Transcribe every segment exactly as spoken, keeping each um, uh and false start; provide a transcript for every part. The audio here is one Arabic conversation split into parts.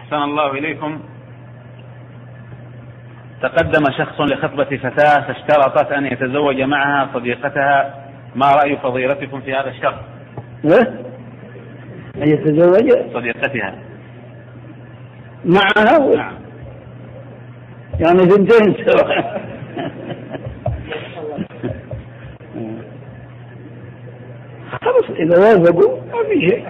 أحسن الله إليكم. تقدم شخص لخطبة فتاة فاشترطت أن يتزوج معها صديقتها، ما رأي فضيلتكم في هذا الشرط؟ أن يتزوج صديقتها معها؟ نعم. يعني ثنتين سوا. خلاص إذا وافقوا ما في شيء.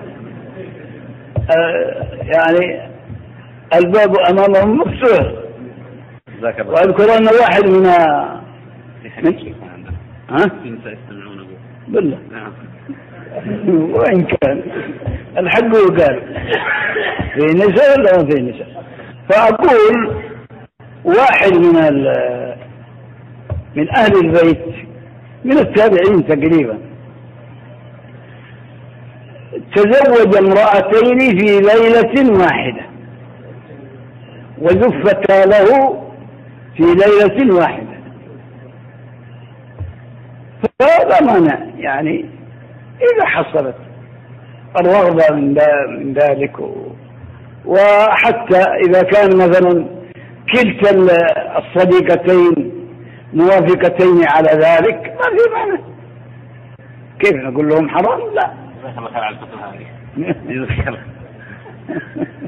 آه يعني الباب أمامهم مفتوح. وأذكر أن واحد من من ها يستمعون بالله وإن كان الحق يقال في نساء ولا ما في نساء. فأقول واحد من من أهل البيت من التابعين تقريبا تزوج امرأتين في ليلة واحدة وزفتا له في ليلة واحدة، فهذا مانع يعني إذا حصلت الرغبة من ذلك، وحتى إذا كان مثلا كلتا الصديقتين موافقتين على ذلك ما في معنى. كيف نقول لهم حرام؟ لا.